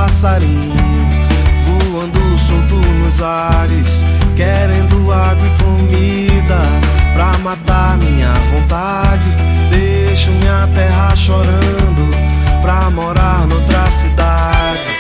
passarinho voando solto nos ares, querendo água e comida pra matar minha vontade. Deixo minha terra chorando pra morar noutra cidade.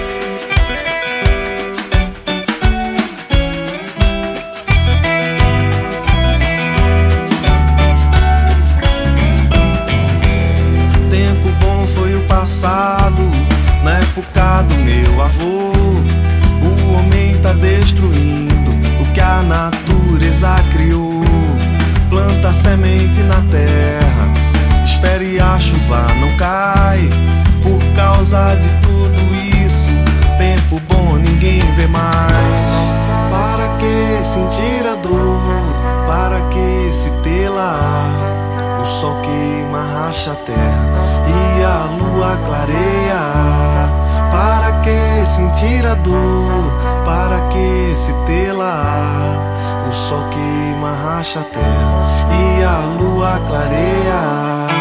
Tempo bom foi o passado, na época do meu avô. O homem tá destruindo o que a natureza criou. Planta semente na terra, espere a chuva não cai. Por causa de tudo isso, tempo bom ninguém vê mais. Para que sentir a dor? Para que se telar? O sol queima, racha a terra e a lua clareia. Para que sentir a dor? Para que se telar? O sol queima, racha a terra e a lua clareia.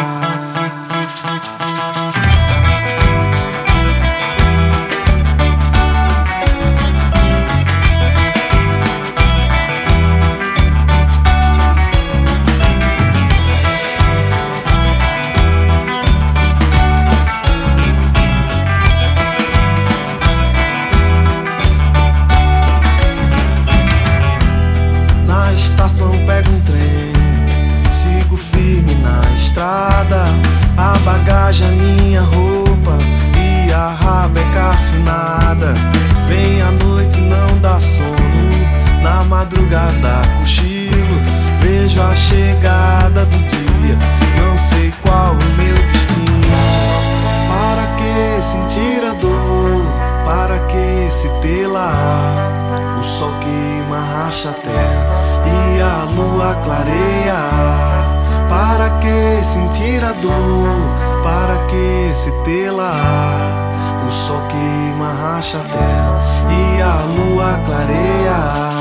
Pego um trem, sigo firme na estrada. A bagagem, a minha roupa e a rabeca afinada. Vem a noite, não dá sono, na madrugada cochilo. Vejo a chegada do dia, não sei qual o meu destino. Para que sentir a dor? Para que se telar? O sol queima, racha a terra e a lua clareia. Para que sentir a dor? Para que se telar? O sol queima, racha a terra e a lua clareia.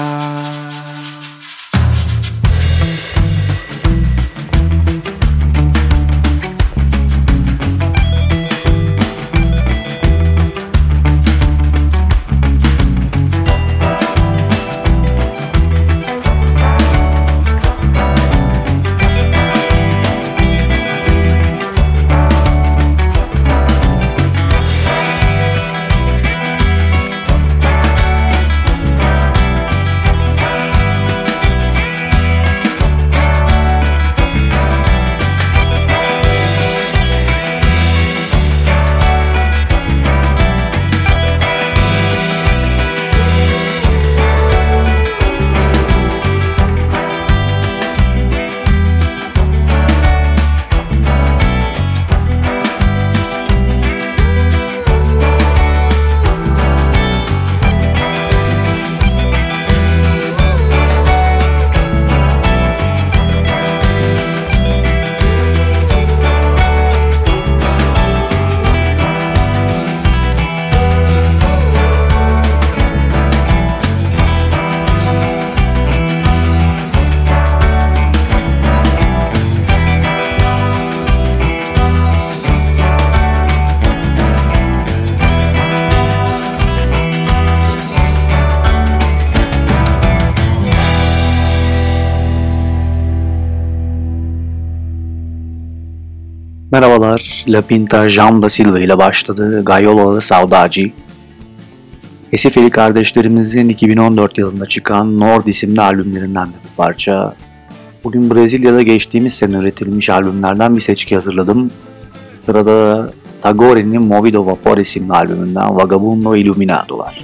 Merhabalar, La Pinta Jean da Silva ile başladı Gaiolalı Saudade. Esifeli kardeşlerimizin 2014 yılında çıkan Nord isimli albümlerinden de bir parça. Bugün Brezilya'da geçtiğimiz sene üretilmiş albümlerden bir seçki hazırladım. Sırada Tagore'nin Movido Vapor isimli albümünden Vagabundo Illuminado var.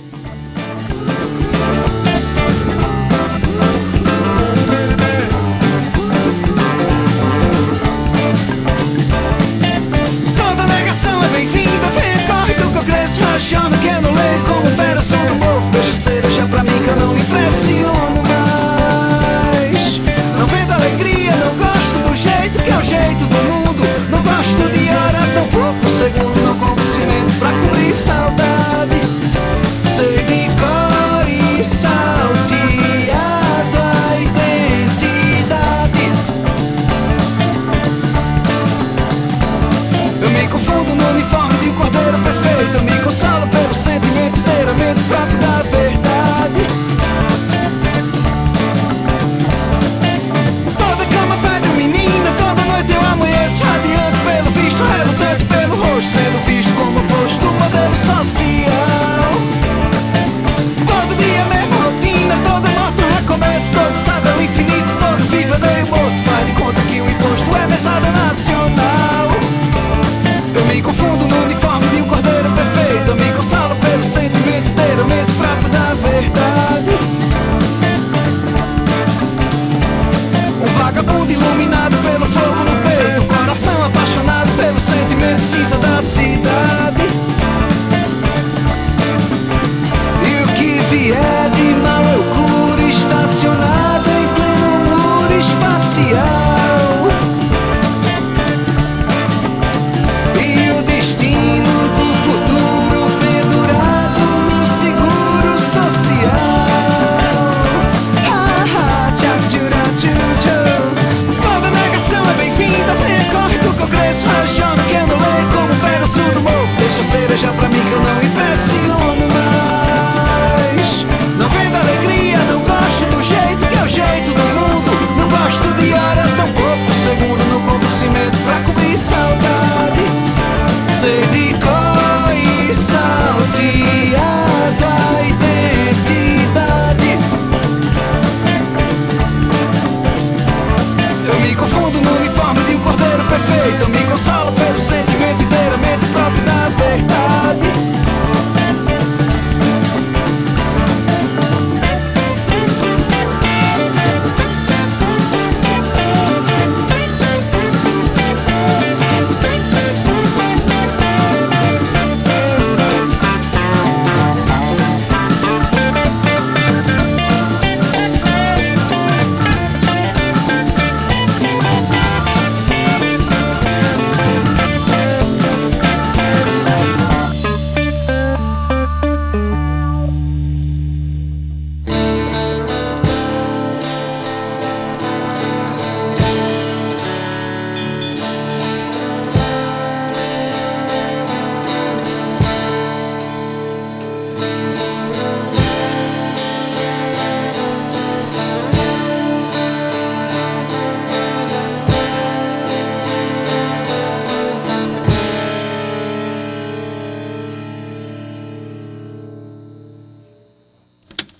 Já não quero ler como operação do povo. Deixa cereja pra mim que eu não me impressiono mais. Não vendo alegria, não gosto do jeito que é o jeito do mundo. Não gosto de hora, tão pouco segundo. Não como cimento pra cobrir saudade.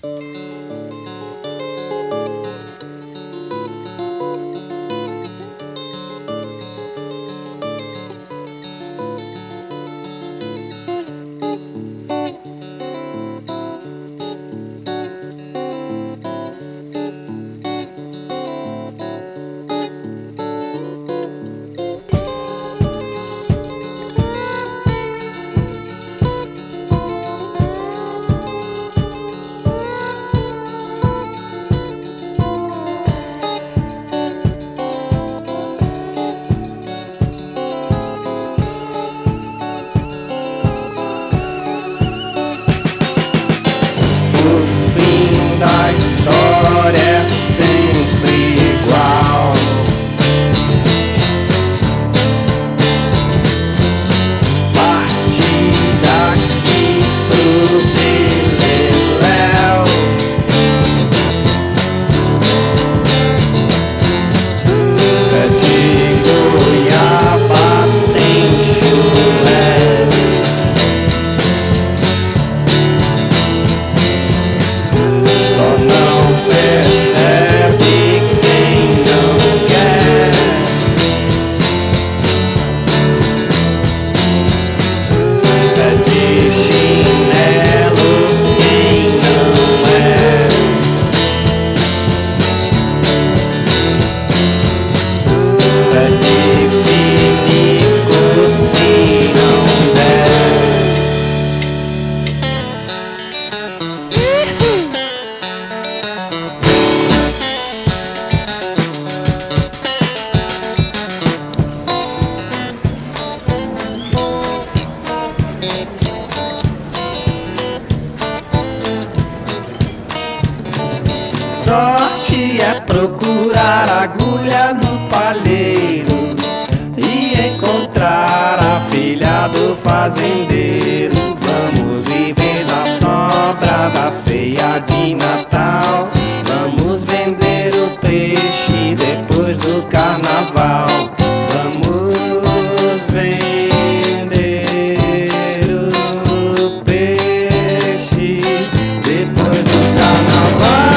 Da história é sempre igual. Parti daqui pro Beleléu. É de goiaba tem chulé. Sorte é procurar agulha no palheiro e encontrar a filha do fazendeiro. Vamos viver na sobra da ceia de Natal. Vamos vender o peixe depois do carnaval. Vamos vender o peixe depois do carnaval.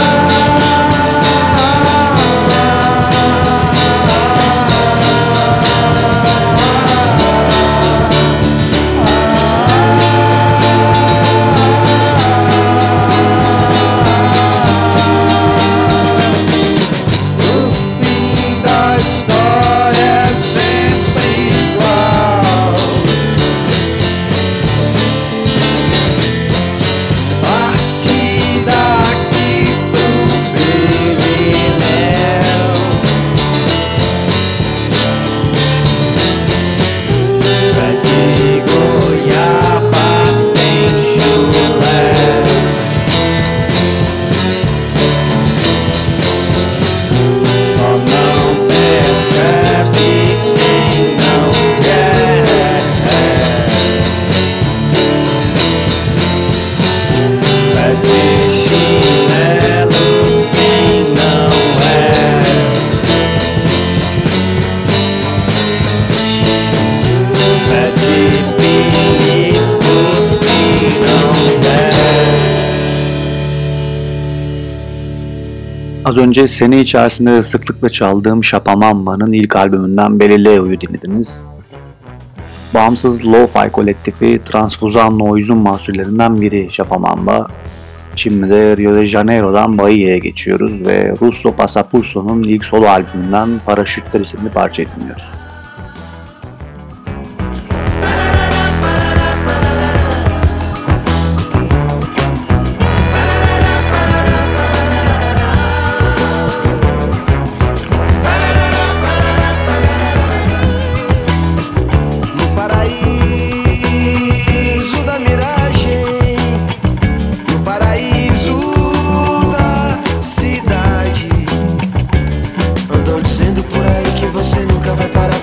Az önce sene içerisinde sıklıkla çaldığım Şapamamba'nın ilk albümünden Beleléu'yu dinlediniz. Bağımsız lo-fi kolektifi Transfuzan Noise'un mahsullerinden biri Şapamamba. Şimdi de Rio de Janeiro'dan Bahia'ya geçiyoruz ve Russo Pasapulso'nun ilk solo albümünden Paraşütler isimli parça dinliyoruz. Andam dizendo por aí que você nunca vai parar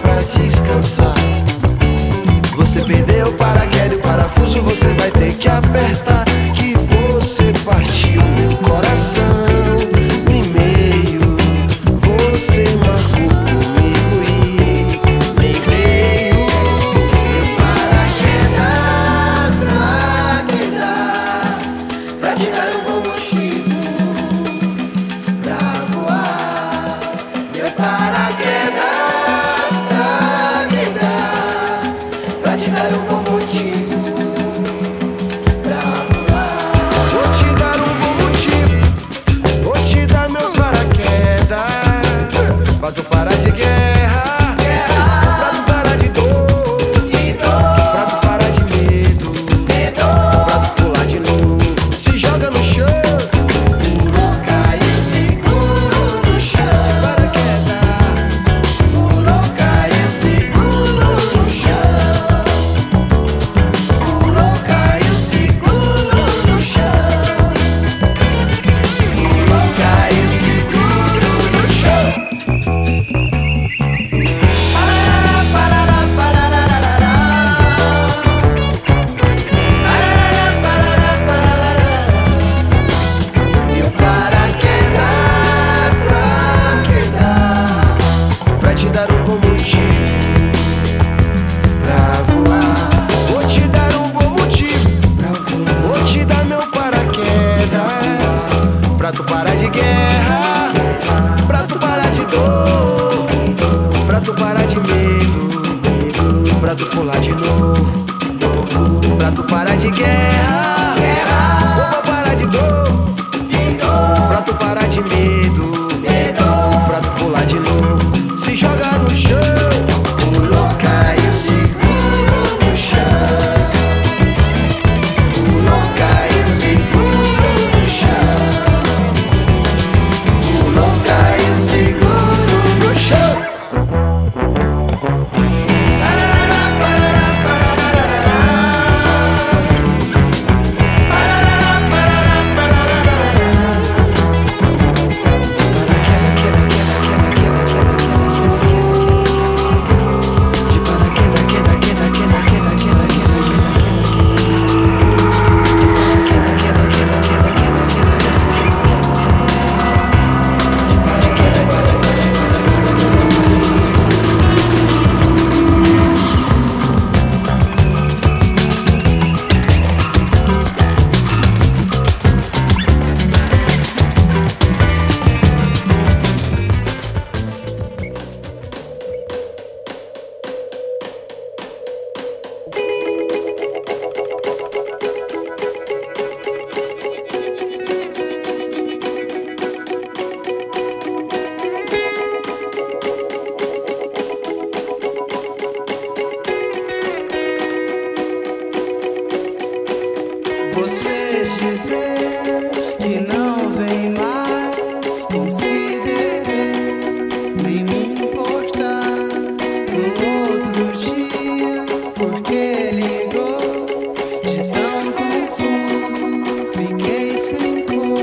você dizer que não vem mais, considerei nem me importar no outro dia, porque ligou de tão confuso, fiquei sem cor.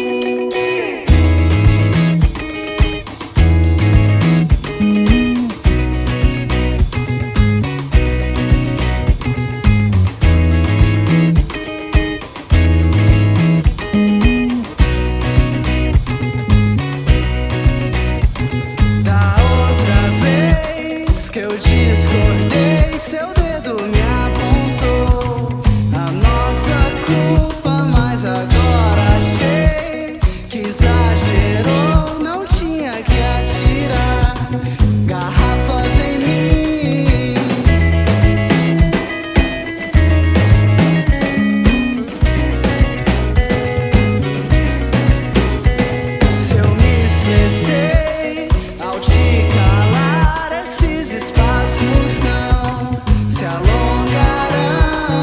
Da outra vez que eu discordei, seu dedo me apontou a nossa culpa, mas agora achei que exagerou, não tinha que atirar garrafas em mim. Se eu me expressei ao te calar, esses espasmos não se alongarão.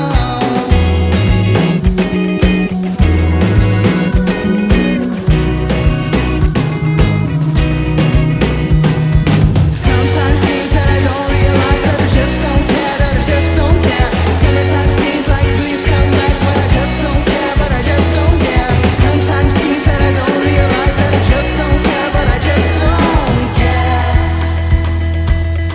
Sometimes things that I don't realize that I just don't care, that I just don't care. Sometimes things like please come back, but I just don't care, but I just don't care. Sometimes things that I don't realize that I just don't care, but I just don't care.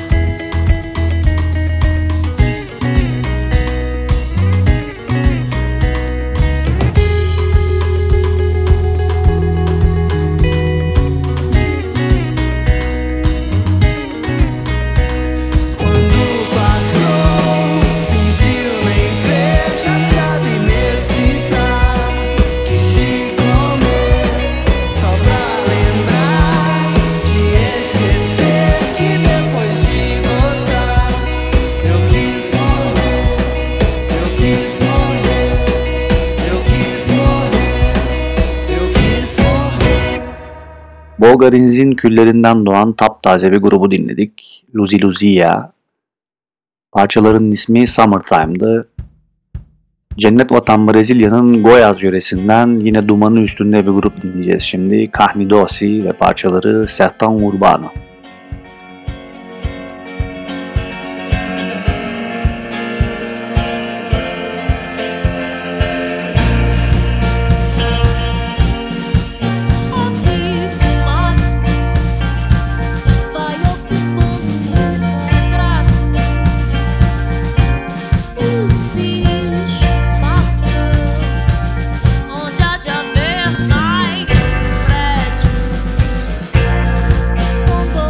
Quando passou, fingiu nem ver, já sabe me citar. Quis te comer, só pra lembrar de esquecer que depois de gozar eu quis morrer, eu quis morrer, eu quis morrer, eu quis morrer. Bulgariz'in küllerinden doğan taptaze bir grubu dinledik. Luzi Luzia. Parçaların ismi Summertime'dı. Cennet Vatan Brezilya'nın Goiás yöresinden yine dumanı üstünde bir grup dinleyeceğiz şimdi. Kahnidosi ve parçaları Sertão Urbano. Aqui o mato vai ocupando o contrato. Os bichos pastam onde há de haver mais prédios.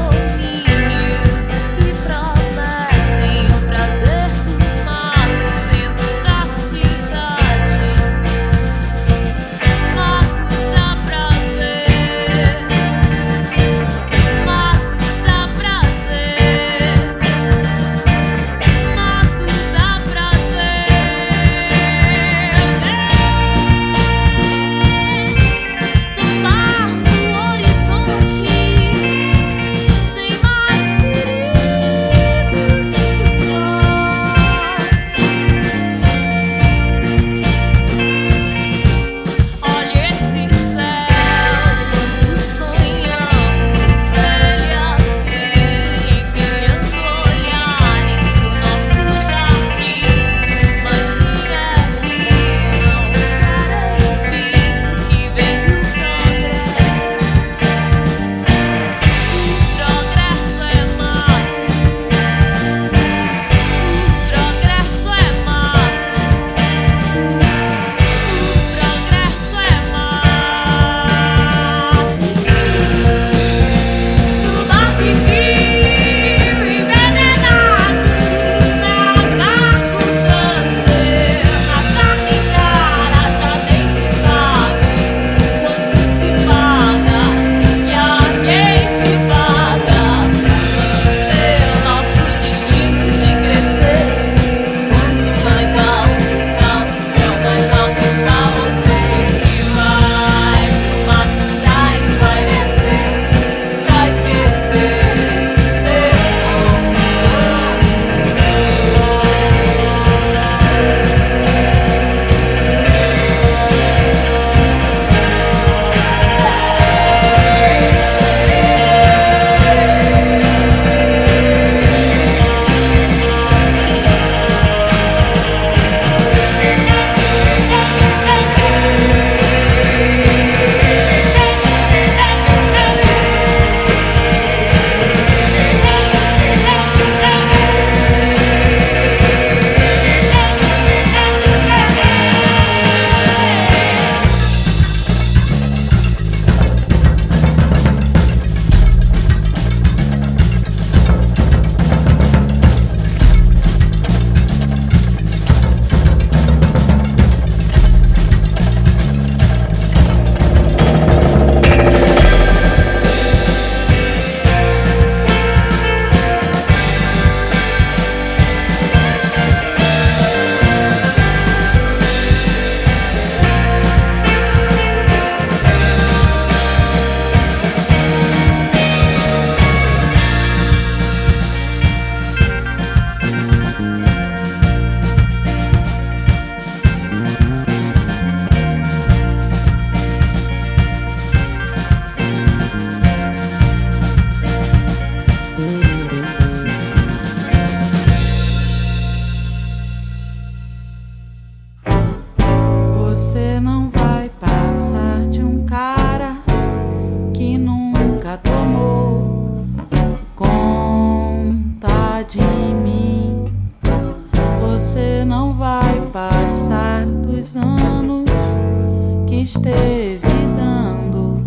esteve dando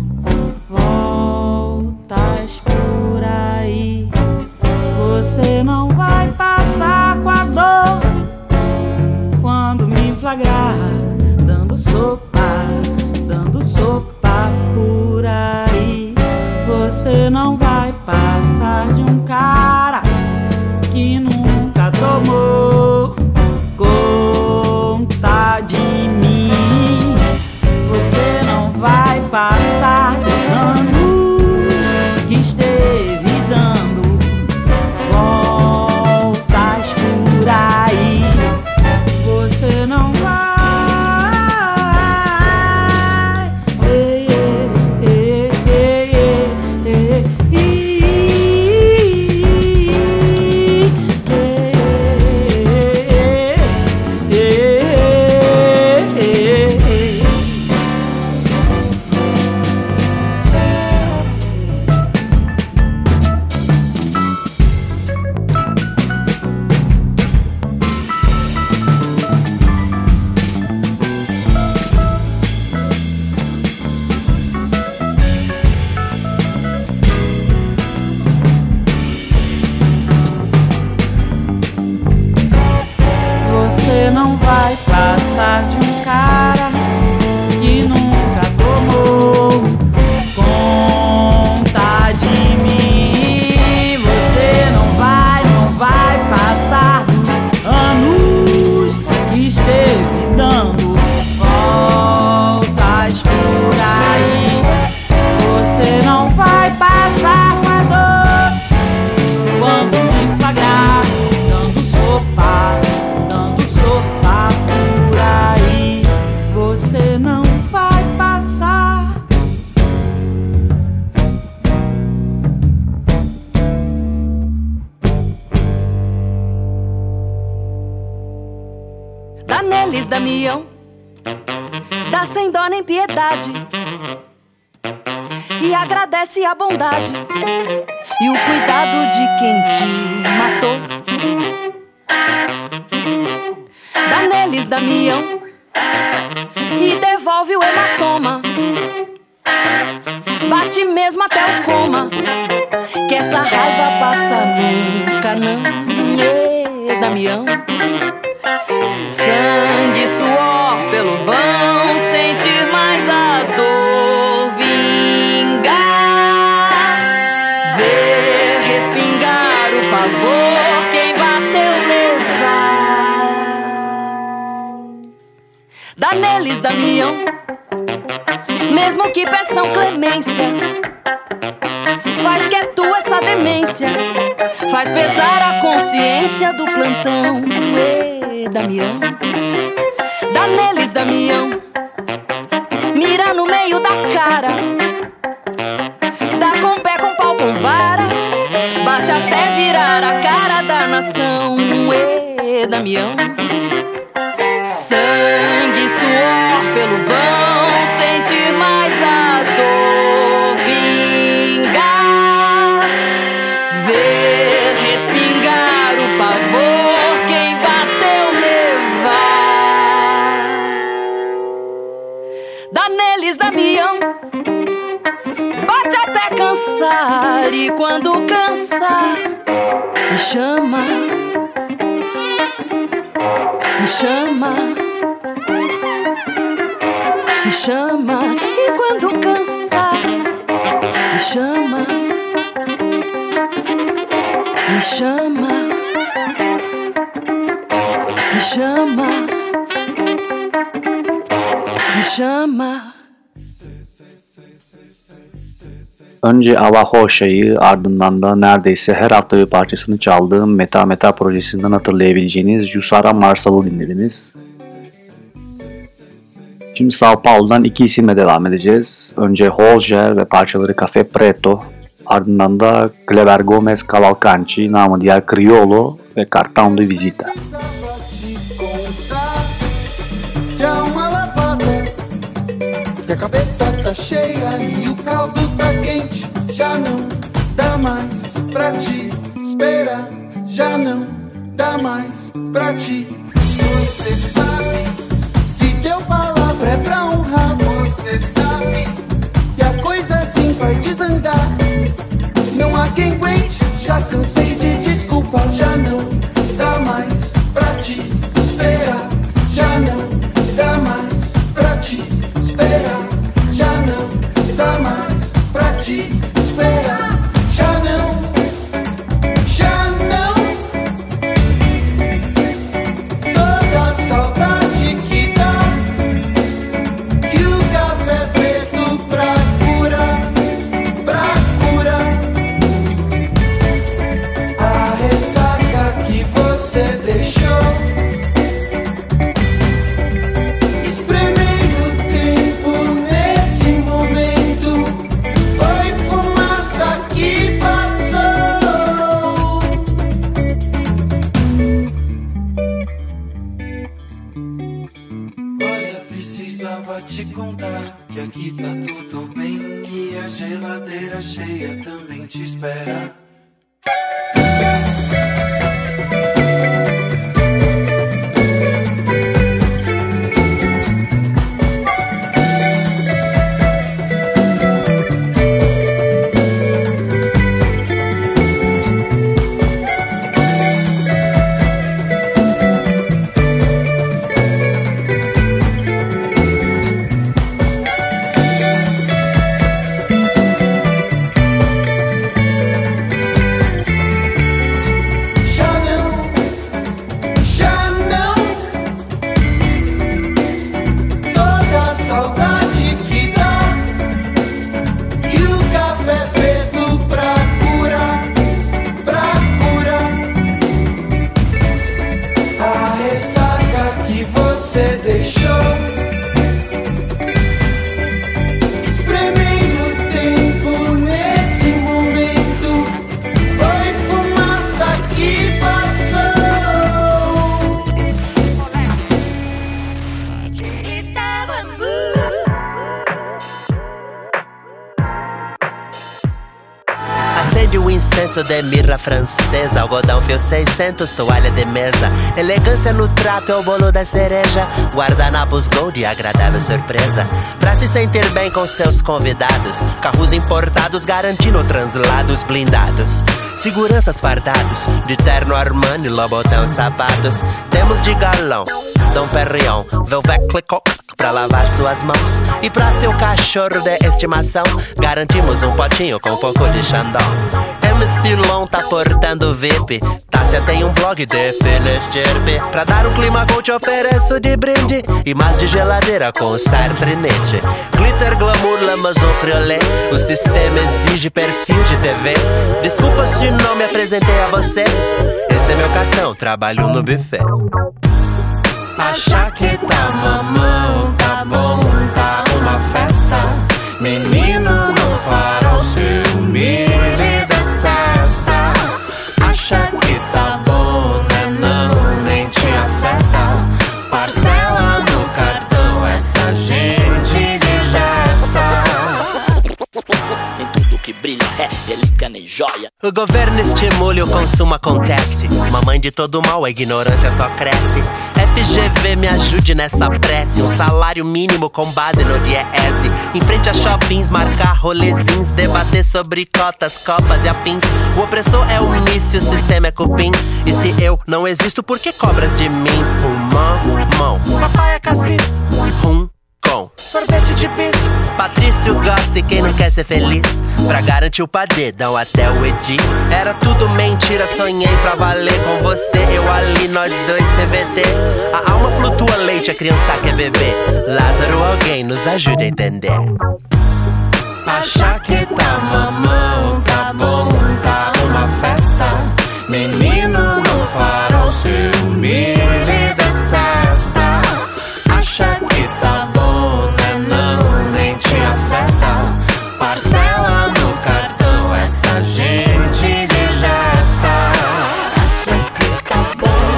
voltas por aí. Você não vai passar com a dor quando me flagrar dando sopa por aí. Você não vai passar de um cara que nunca tomou conta de mim. Você não vai passar dos anos que esteve dando voltas por aí. Você não vai. Dá neles, Damião, dá sem dó nem piedade, e agradece a bondade e o cuidado de quem te matou. Dá neles, Damião, e devolve o hematoma, bate mesmo até o coma, que essa raiva passa nunca não. Damião, sangue, suor pelo vão, sentir mais a dor vingar, ver respingar o pavor, quem bateu levar. Dá neles, Damião, mesmo que peçam clemência, faz que é tua essa demência, faz pesar a consciência do plantão. Damião, dá neles, Damião, mira no meio da cara, dá com pé, com pau, com vara, bate até virar a cara da nação. Damião, sangue, suor pelo vão, sentir mais a dor vingar, ver respingar o pavor, quem bateu levar. Dá neles, Damião, bate até cansar, e quando cansar me chama, me chama, me chama, e quando cansar me chama, me chama, me chama, me chama. Önce Avahoşa'yı, ardından da neredeyse her hafta bir parçasını çaldığım Meta Meta projesinden hatırlayabileceğiniz Jussara Marsal'ı dinlediniz. Şimdi São Paulo'dan iki isimle devam edeceğiz. Önce Holger ve parçaları Café Preto, ardından da Cleber Gomes Cavalcanti, namı diğer Criolo ve Cartão de Visita. A cabeça tá cheia e o caldo tá quente. Já não dá mais pra te esperar. Já não dá mais pra te. Você sabe, se deu palavra é pra honrar. Você te contar que aqui tá tudo bem e a geladeira cheia também te espera. Acende o incenso de mirra francesa, algodão fio 600, toalha de mesa. Elegância no trato é o bolo da cereja, guardanapos gold e agradável surpresa. Pra se sentir bem com seus convidados, carros importados garantindo translados blindados. Seguranças fardados, de terno Armani, Lobotão sapatos. Temos de galão, Dom Perignon, Velvet Clicquot pra lavar suas mãos. E pra seu cachorro de estimação, garantimos um potinho com um pouco de Chandon. MC Lon tá portando VIP, Tássia tem um blog de Finestirpe. Pra dar um clima gold te ofereço de brinde e mais de geladeira com Sartrinete. Glitter, glamour, Lamazon, Criolet, o sistema exige perfil de TV. Desculpa se não me apresentei a você, esse é meu cartão, trabalho no buffet. Achar que tá mamão, tá bom, tá uma festa. Menino no farol, ciúme lhe detesta. Acha que tá bom, né não, nem te afeta. Parcela no cartão, essa gente digesta. Nem tudo que brilha é relíquia nem joia. O governo estimula e o consumo acontece. Mamãe de todo mal, a ignorância só cresce. FGV me ajude nessa prece. Um salário mínimo com base no IES. Em frente a shoppings, marcar rolezins. Debater sobre cotas, copas e afins. O opressor é o início, o sistema é cupim. E se eu não existo, por que cobras de mim? Mão, papai é cassis. Com sorvete de bis. Patrício gosta e quem não quer ser feliz. Pra garantir o padedão até o Edi. Era tudo mentira, sonhei pra valer com você. Eu ali, nós dois CVT. A alma flutua leite, a criança quer beber. Lázaro, alguém nos ajude a entender. Achar que tá mamão, tá bom, tá uma festa. Menino no farol, ciúme lhe detesta. Acha que tá bom, né não, nem te afeta. Parcela no cartão, essa gente digesta. Acha que tá bom,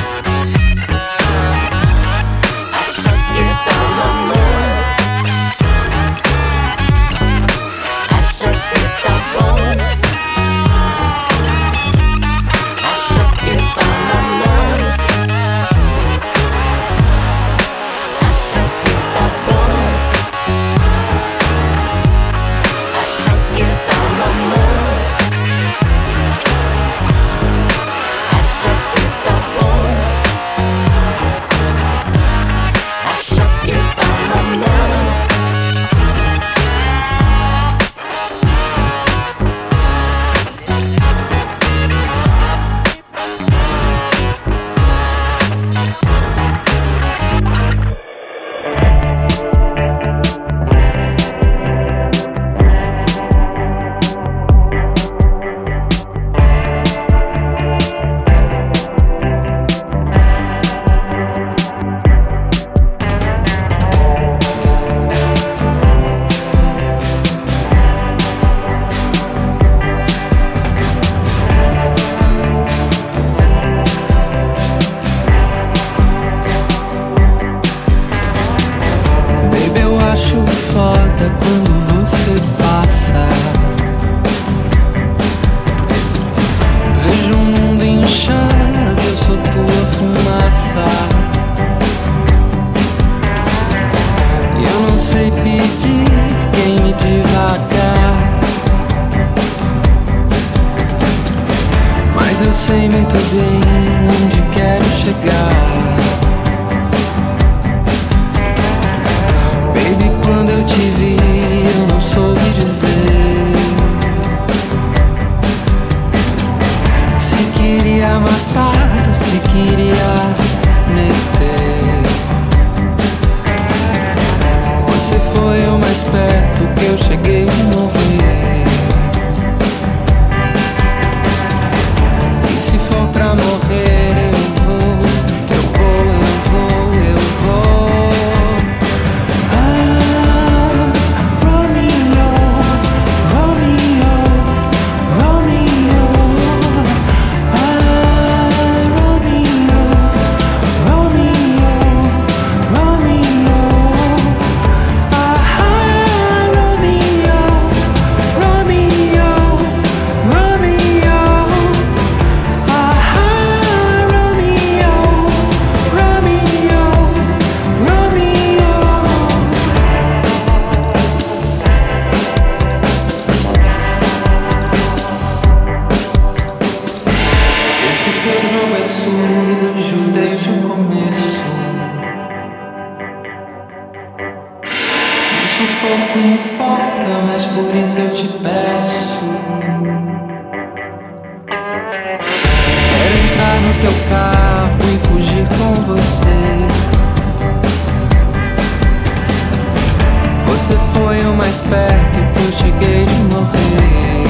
acha que tá mamão. Acha que tá não sei pedir, queime devagar. Mas eu sei muito bem onde quero chegar. Baby, quando eu te vi, eu não soube dizer se queria matar ou se queria meter. Você foi o mais perto que eu cheguei de morrer. E se for pra morrer, eu vou, eu vou, eu vou, eu vou. Ah, Romeo, Romeo, Romeo. Ah, Romeo, Romeo, Romeo. Ah, Romeo, Romeo, Romeo. Esse teu jogo é sujo desde o começo. Isso pouco importa, mas por isso eu te peço. Quero entrar no teu carro e fugir com você. Você foi o mais perto que eu cheguei de morrer.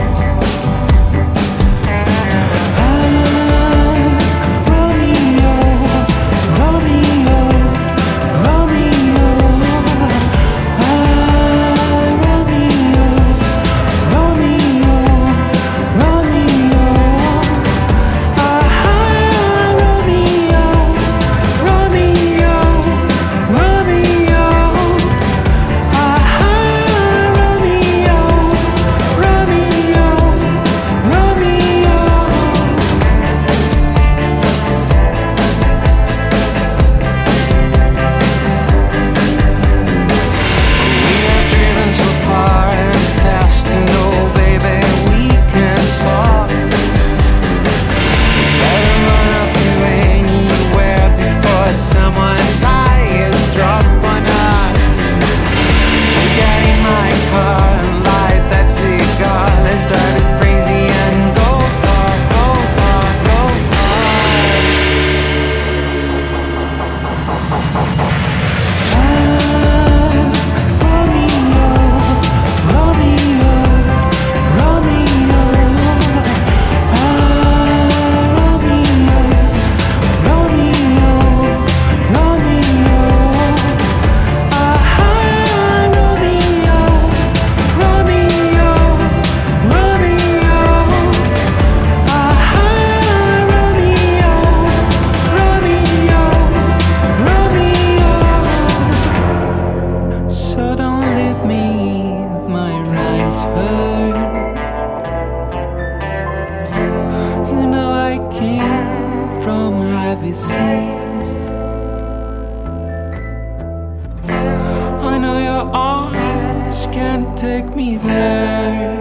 I know your arms can't take me there.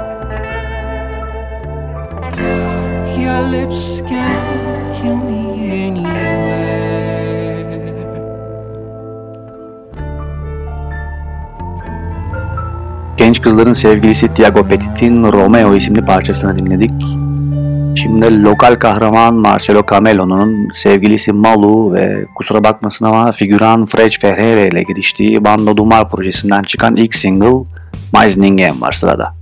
Your lips can kill me anywhere. Genç kızların sevgilisi Tiago Petit'in Romeo isimli parçasını dinledik. Şimdi lokal kahraman Marcelo Camelo'nun sevgilisi Malu ve kusura bakmasın ama figüran Fred Ferreira ile giriştiği Bando do Mar projesinden çıkan ilk single Mais Ninguém var sırada.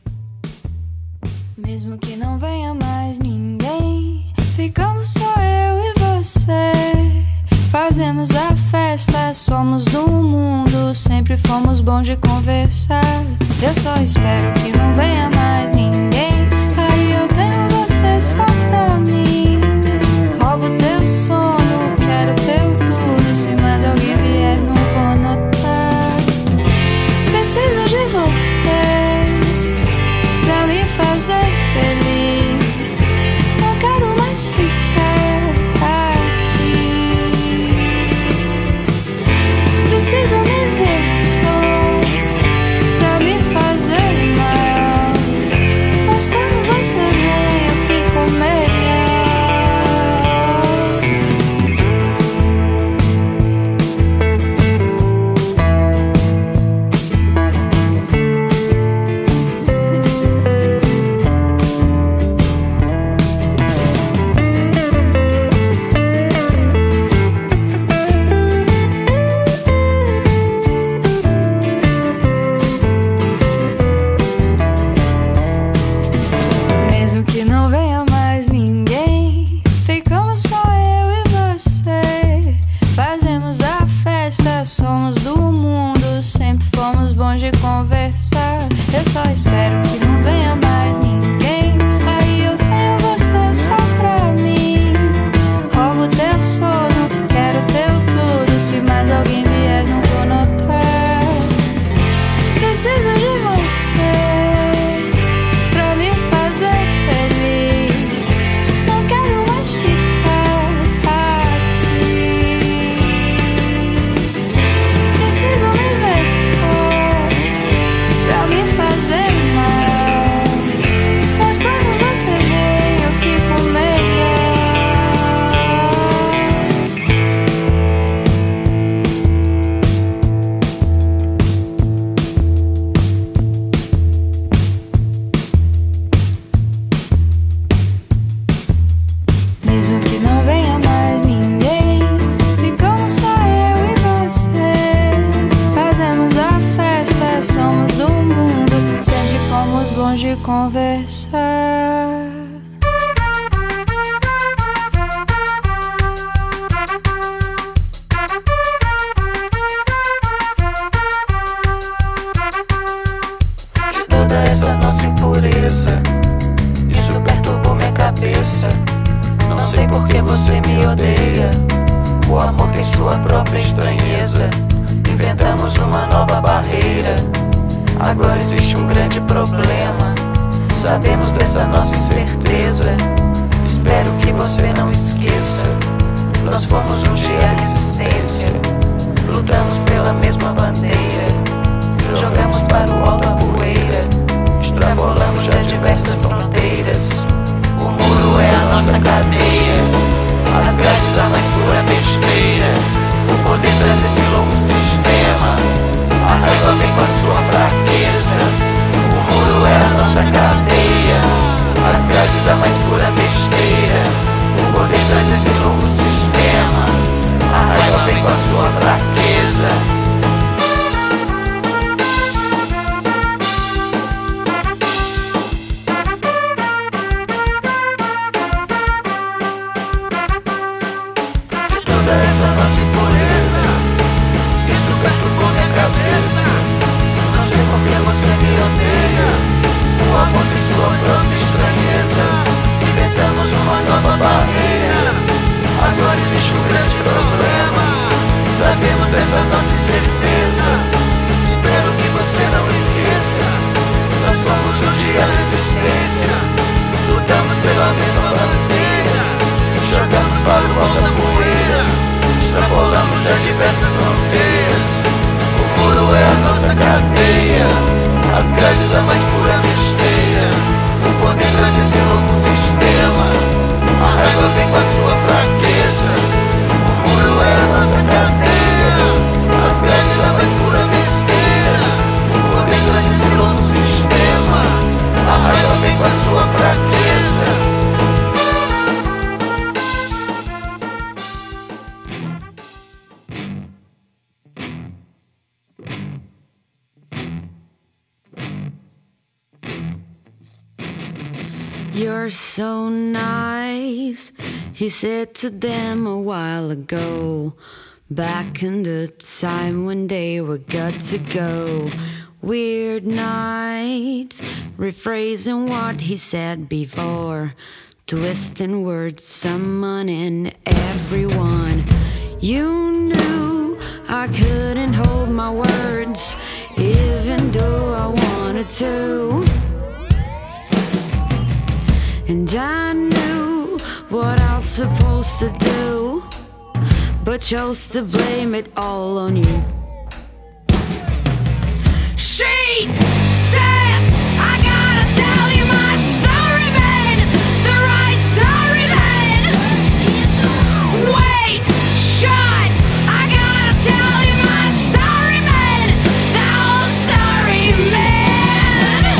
Mesmo que não venha mais ninguém, ficamos só eu e você. Fazemos a festa, somos do mundo, sempre fomos bons de conversar. Eu só espero que não venha mais ninguém, aí eu tenho você só pra mim. Roubo teu sono, quero teu tudo, se mais alguém vier não vou notar. Preciso de você pra me fazer feliz, não quero mais ficar aqui. Preciso me ver conversar. De toda essa nossa impureza, isso perturbou minha cabeça. Não sei por que você me odeia. O amor tem sua própria estranheza. Inventamos uma nova barreira. Agora existe um grande problema. Sabemos dessa nossa incerteza. Espero que você não esqueça. Nós fomos um dia a resistência. Lutamos pela mesma bandeira. Jogamos para o alto a poeira. Extrapolamos já diversas fronteiras. O muro é a nossa cadeia. As grades a mais pura besteira. O poder traz esse longo sistema. A raiva vem com a sua fraqueza. O muro é a nossa cadeia. As grades a mais pura besteira. O poder traz esse longo sistema. A raiva vem com a sua fraqueza. Essa nossa impureza, isso perturbou minha cabeça. Não sei por que você me odeia. O amor tem sua própria estranheza. Inventamos uma nova barreira. Agora existe um grande problema. Sabemos dessa nossa incerteza. Espero que você não esqueça. Nós fomos um dia a resistência. Lutamos pela mesma bandeira. Jogamos para o alto a poeira. Extrapolamos já diversas fronteiras. O muro é a nossa cadeia. As grades a mais pura besteira. O poder traz esse louco sistema. A raiva vem com a sua fraqueza. O muro é a nossa cadeia. As grades a mais pura besteira. O poder traz esse louco sistema. A raiva vem com a sua fraqueza. You're so nice, he said to them a while ago. Back in the time when they were good to go. Weird nights, rephrasing what he said before. Twisting words, summoning everyone. You knew I couldn't hold my words, even though I wanted to. And I knew what I was supposed to do, but chose to blame it all on you. She says I gotta tell you my story, man. The right story, man. Wait, shut. I gotta tell you my story, man. The whole story, man.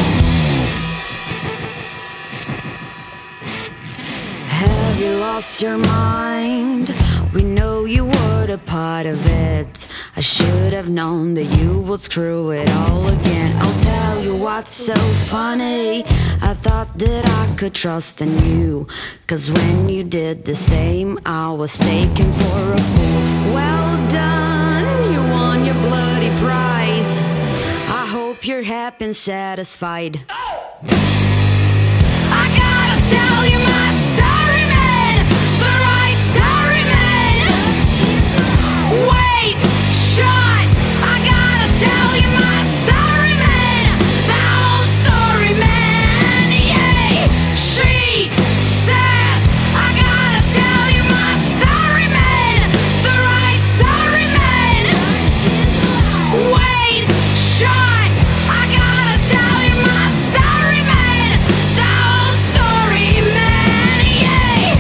Have you lost your mind? We know you were a part of it. I should have known that you would screw it all again. I'll tell you what's so funny. I thought that I could trust in you, 'cause when you did the same, I was taken for a fool. Well done, you won your bloody prize. I hope you're happy and satisfied. I gotta tell you my story, man. The right story, man. Wait, shut. I gotta tell you my story, man. The whole story, man. Yeah. She says I gotta tell you my story, man. The right story, man. Wait, shut. I gotta tell you my story, man. The whole story, man. Yeah.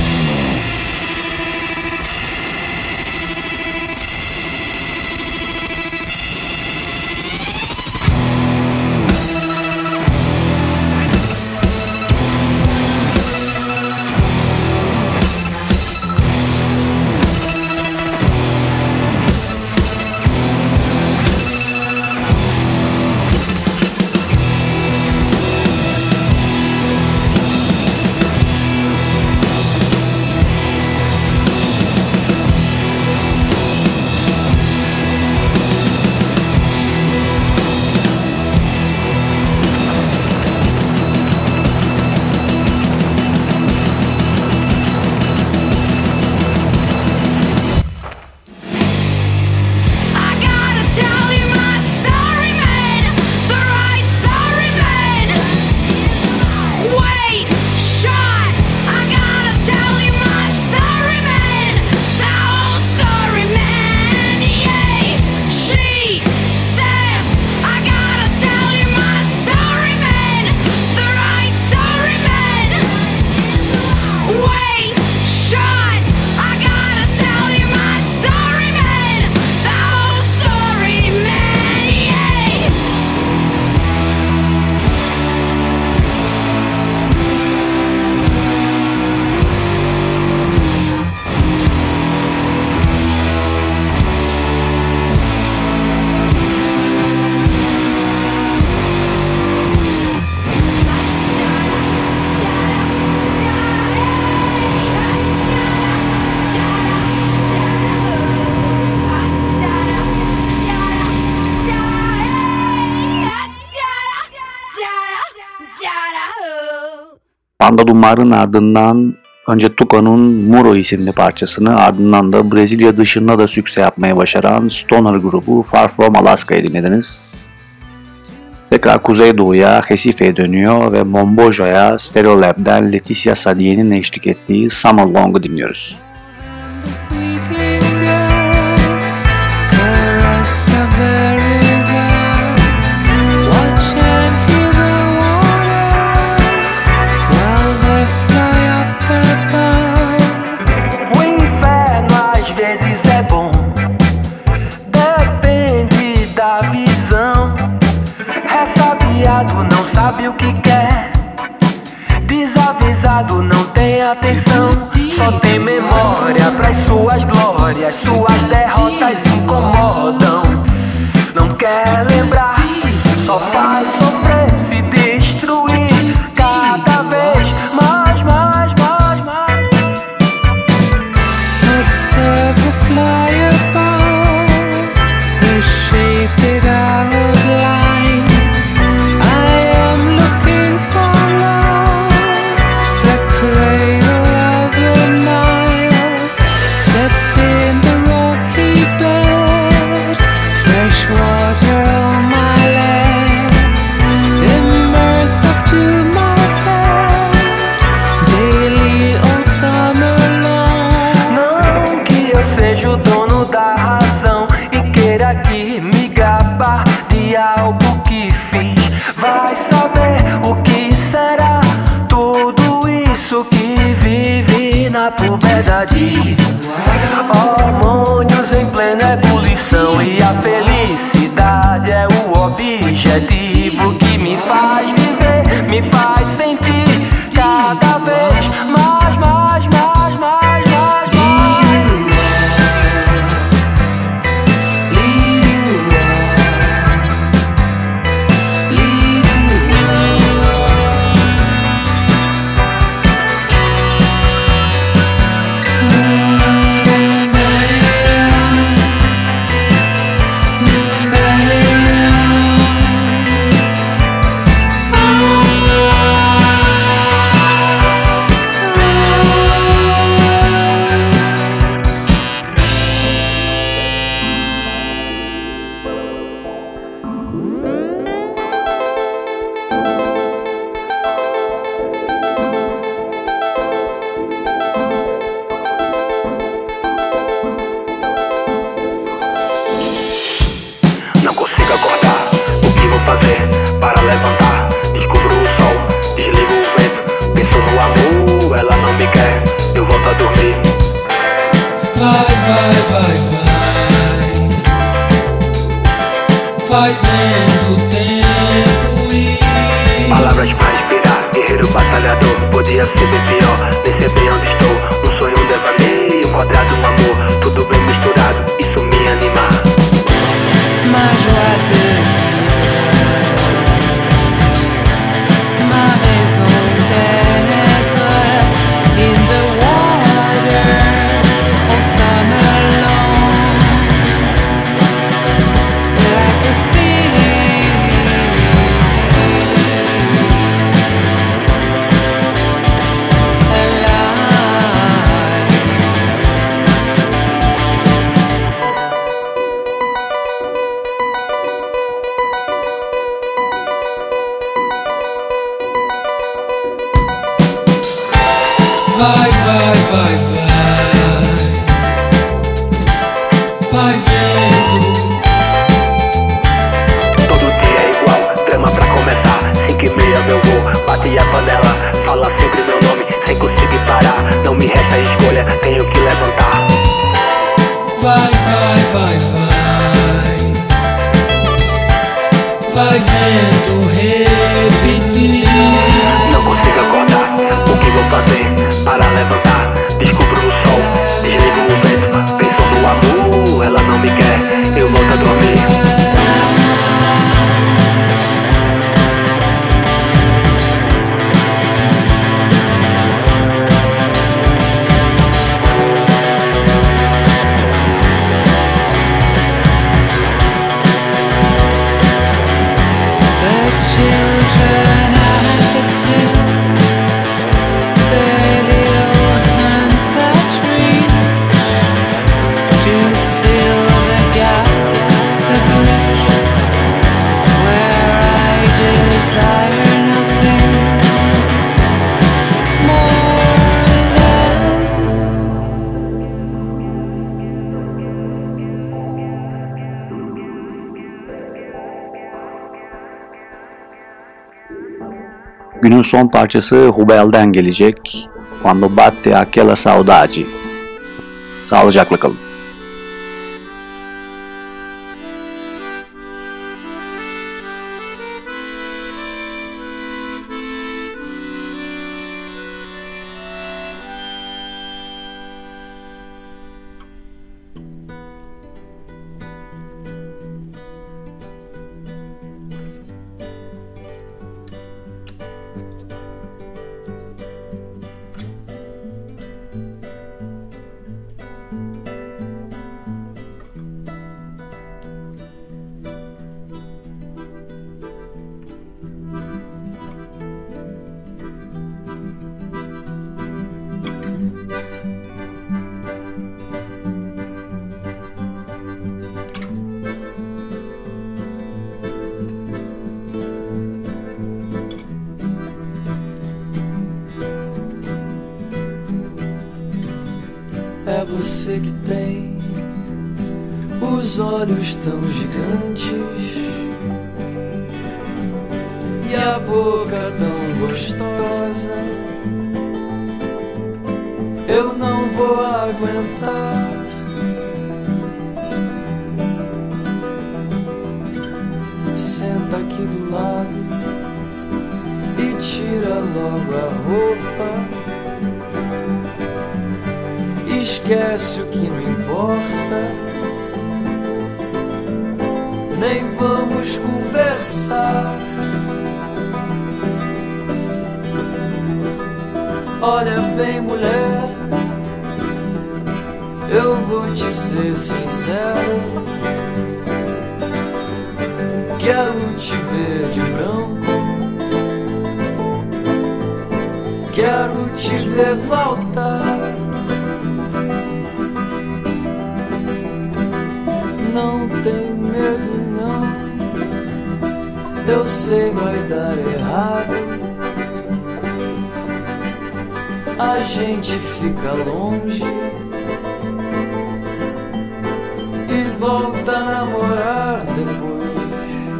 Anda Dumar'ın ardından önce Tucano'nun Muro isimli parçasını, ardından da Brezilya dışında da sükse yapmaya başaran stoner grubu Far From Alaska'yı dinlediniz. Tekrar Kuzeydoğu'ya, Recife'ye dönüyor ve Momboja'ya Stereolab'den Leticia Sadie'nin eşlik ettiği Summer Long'u dinliyoruz. Não sabe o que quer, desavisado, não tem atenção, só tem memória pras suas glórias, suas derrotas incomodam. Não quer lembrar, só faz sofrer, se destruir cada vez mais, mais, mais, mais. Observe the fly above, the shapes that outline. Puberdade, hormônios em plena ebulição, e a felicidade é o objetivo que me faz viver, me faz sentir cada vez mais, mais, mais, mais, mais, mais. Vai vendo o tempo ir. Palavras pra inspirar, guerreiro batalhador. Podia ser bem pior, nem sei bem onde estou. Um sonho, um devaneio, um quadrado, um amor. Tudo bem misturado, isso me anima. Ma joie de vivre, ma raison d'être. In the water, on summer long, like a Vai, vai, vai, vai. Vai vendo. Todo dia é igual, drama pra começar. 5:30 meu voo, bate a panela. Fala sempre meu nome, sem conseguir parar. Não me resta escolha, tenho que levantar. Vai, vai, vai, vai. Vai vendo repetir. Não consigo acordar, o que vou fazer para levantar? Descubro o sol, desligo o vento. Penso no amor, ela não me quer, eu volto a dormir. children at the till Günün son parçası Hubel'den gelecek. Quando batte aquella saudade. Sağlıcakla kalın. É você que tem os olhos tão gigantes e a boca tão gostosa. Eu não vou aguentar. Senta aqui do lado e tira logo a roupa. Esquece o que não importa, nem vamos conversar. Olha bem, mulher, eu vou te ser sincero. Quero te ver de branco, quero te ver no altar. Não tem medo não, eu sei vai dar errado. A gente fica longe e volta a namorar depois.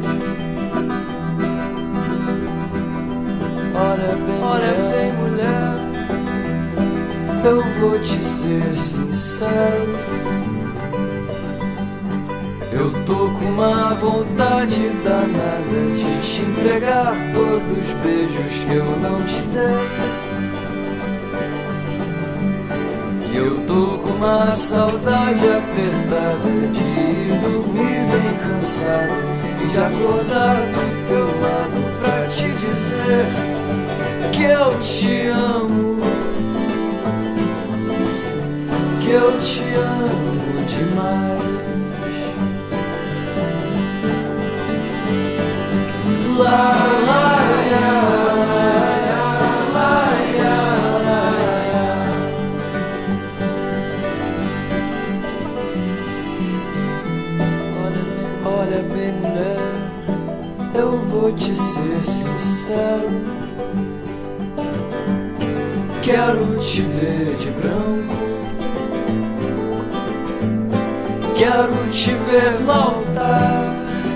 Olha bem, mulher, eu vou te ser sincero. Eu tô com uma vontade danada de te entregar todos os beijos que eu não te dei. E eu tô com uma saudade apertada de ir dormir bem cansado e de acordar do teu lado pra te dizer que eu te amo, que eu te amo demais. La la ya, la ya, la ya. Olha bem, mulher, eu vou te ser sincero. Quero te ver de branco, quero te ver no altar.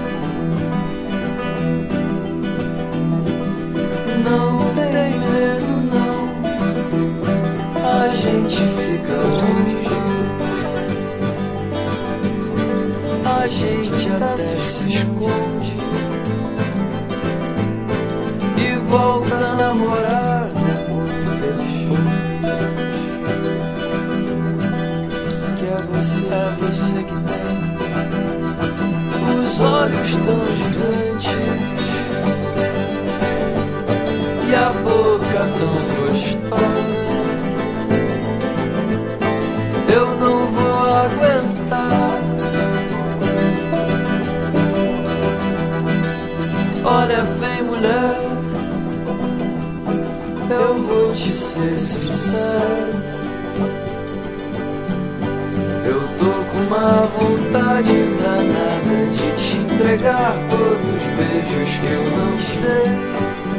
Não tem medo não, a gente fica longe, a gente até se esconde e volta a namorar depois. Que é você que tem os olhos tão gigantes e a boca tão gostosa. Eu não vou aguentar. Olha bem, mulher, eu vou te ser sincero. Eu tô com uma vontade danada de te entregar todos os beijos que eu não te dei.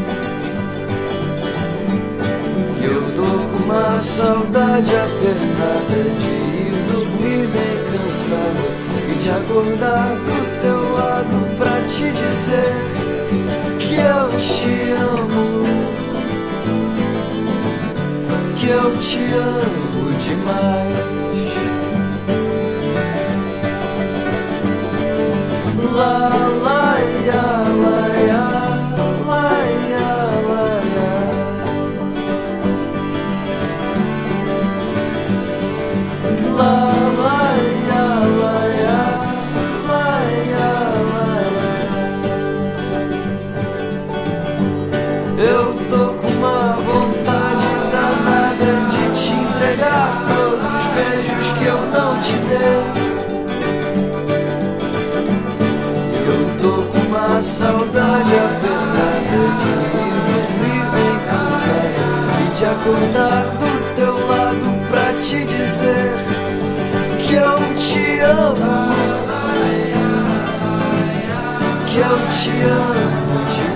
Eu tô com uma saudade apertada de ir dormir bem cansado e de acordar do teu lado pra te dizer que eu te amo. te amo demais. La la ya la ya la ya la ya. La la ya la ya la ya la ya. Eu tô com uma vontade danada de te entregar todos os beijos que eu não te dei. Tô com uma saudade apertada de ir dormir bem cansado e de acordar do teu lado pra te dizer que eu te amo, que eu te amo demais.